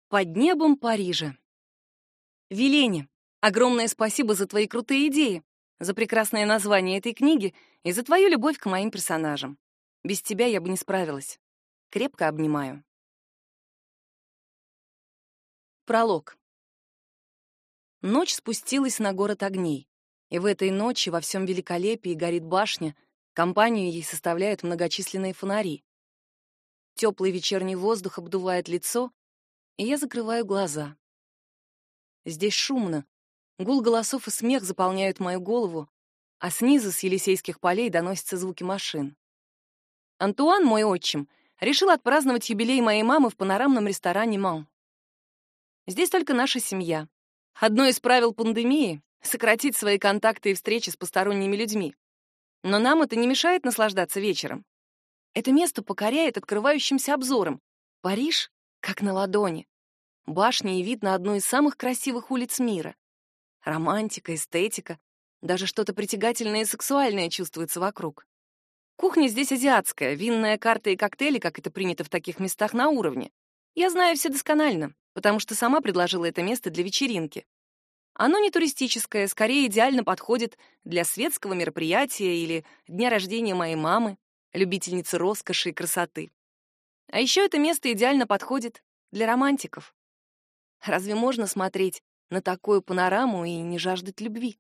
Под небом Парижа. Велене, огромное спасибо за твои крутые идеи, за прекрасное название этой книги и за твою любовь к моим персонажам. Без тебя я бы не справилась. Крепко обнимаю. Пролог. Ночь спустилась на город огней, и в этой ночи во всем великолепии горит башня, компанию ей составляют многочисленные фонари. Теплый вечерний воздух обдувает лицо, и я закрываю глаза. Здесь шумно. Гул голосов и смех заполняют мою голову, а снизу с Елисейских полей доносятся звуки машин. Антуан, мой отчим, решил отпраздновать юбилей моей мамы в панорамном ресторане «Ман». Здесь только наша семья. Одно из правил пандемии — сократить свои контакты и встречи с посторонними людьми. Но нам это не мешает наслаждаться вечером. Это место покоряет открывающимся обзором. Париж как на ладони. Башня и вид на одну из самых красивых улиц мира. Романтика, эстетика, даже что-то притягательное и сексуальное чувствуется вокруг. Кухня здесь азиатская, винная карта и коктейли, как это принято в таких местах, на уровне. Я знаю все досконально, потому что сама предложила это место для вечеринки. Оно не туристическое, скорее идеально подходит для светского мероприятия или дня рождения моей мамы, любительницы роскоши и красоты. А еще это место идеально подходит для романтиков. Разве можно смотреть на такую панораму и не жаждать любви?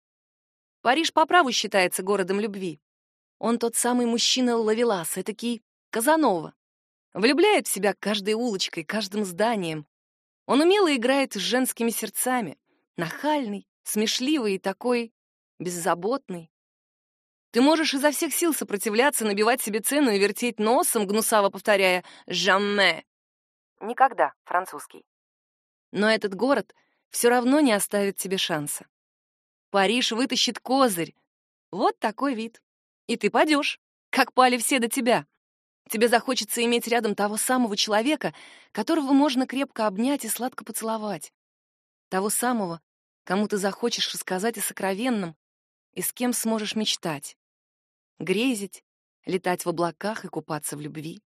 Париж по праву считается городом любви. Он тот самый мужчина-ловелас, этакий Казанова. Влюбляет в себя каждой улочкой, каждым зданием. Он умело играет с женскими сердцами. Нахальный, смешливый и такой беззаботный. Ты можешь изо всех сил сопротивляться, набивать себе цену и вертеть носом, гнусаво повторяя «jamais». Никогда, французский. Но этот город все равно не оставит тебе шанса. Париж вытащит козырь. Вот такой вид. И ты падешь, как пали все до тебя. Тебе захочется иметь рядом того самого человека, которого можно крепко обнять и сладко поцеловать. Того самого, кому ты захочешь рассказать о сокровенном и с кем сможешь мечтать. Грезить, летать в облаках и купаться в любви.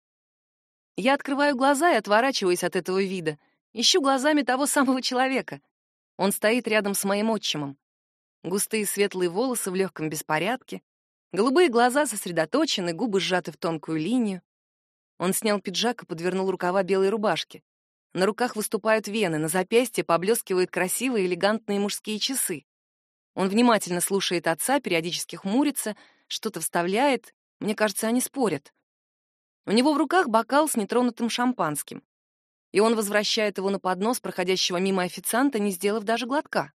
Я открываю глаза и отворачиваюсь от этого вида. Ищу глазами того самого человека. Он стоит рядом с моим отчимом. Густые светлые волосы в легком беспорядке, голубые глаза сосредоточены, губы сжаты в тонкую линию. Он снял пиджак и подвернул рукава белой рубашки. На руках выступают вены, на запястье поблескивают красивые элегантные мужские часы. Он внимательно слушает отца, периодически хмурится, что-то вставляет. Мне кажется, они спорят. У него в руках бокал с нетронутым шампанским. И он возвращает его на поднос проходящего мимо официанта, не сделав даже глотка.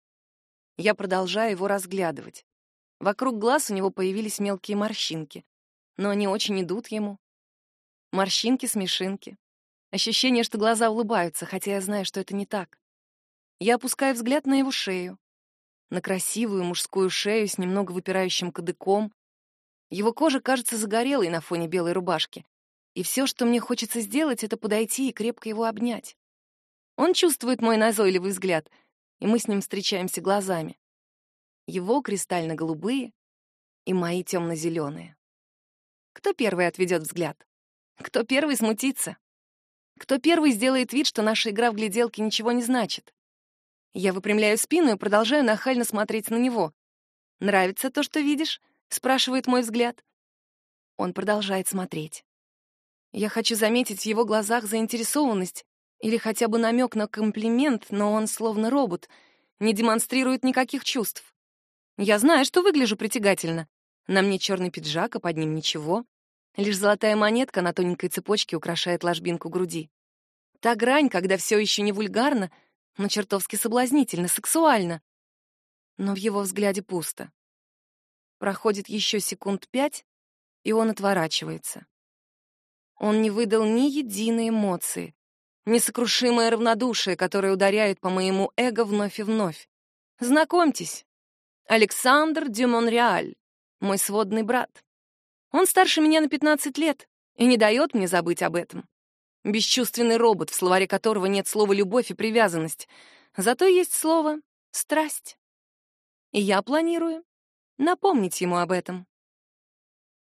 Я продолжаю его разглядывать. Вокруг глаз у него появились мелкие морщинки, но они очень идут ему. Морщинки-смешинки. Ощущение, что глаза улыбаются, хотя я знаю, что это не так. Я опускаю взгляд на его шею, на красивую мужскую шею с немного выпирающим кадыком. Его кожа кажется загорелой на фоне белой рубашки. И все, что мне хочется сделать, это подойти и крепко его обнять. Он чувствует мой назойливый взгляд, и мы с ним встречаемся глазами. Его кристально-голубые и мои темно-зеленые. Кто первый отведет взгляд? Кто первый смутится? Кто первый сделает вид, что наша игра в гляделки ничего не значит? Я выпрямляю спину и продолжаю нахально смотреть на него. «Нравится то, что видишь?» — спрашивает мой взгляд. Он продолжает смотреть. Я хочу заметить в его глазах заинтересованность или хотя бы намек на комплимент, но он, словно робот, не демонстрирует никаких чувств. Я знаю, что выгляжу притягательно. На мне черный пиджак, а под ним ничего. Лишь золотая монетка на тоненькой цепочке украшает ложбинку груди. Та грань, когда все еще не вульгарно, но чертовски соблазнительно, сексуально. Но в его взгляде пусто. Проходит еще секунд 5, и он отворачивается. Он не выдал ни единой эмоции, несокрушимое равнодушие, которое ударяет по моему эго вновь и вновь. Знакомьтесь, Александр де Монреаль, мой сводный брат. Он старше меня на 15 лет и не дает мне забыть об этом. Бесчувственный робот, в словаре которого нет слова «любовь» и «привязанность», зато есть слово «страсть». И я планирую напомнить ему об этом.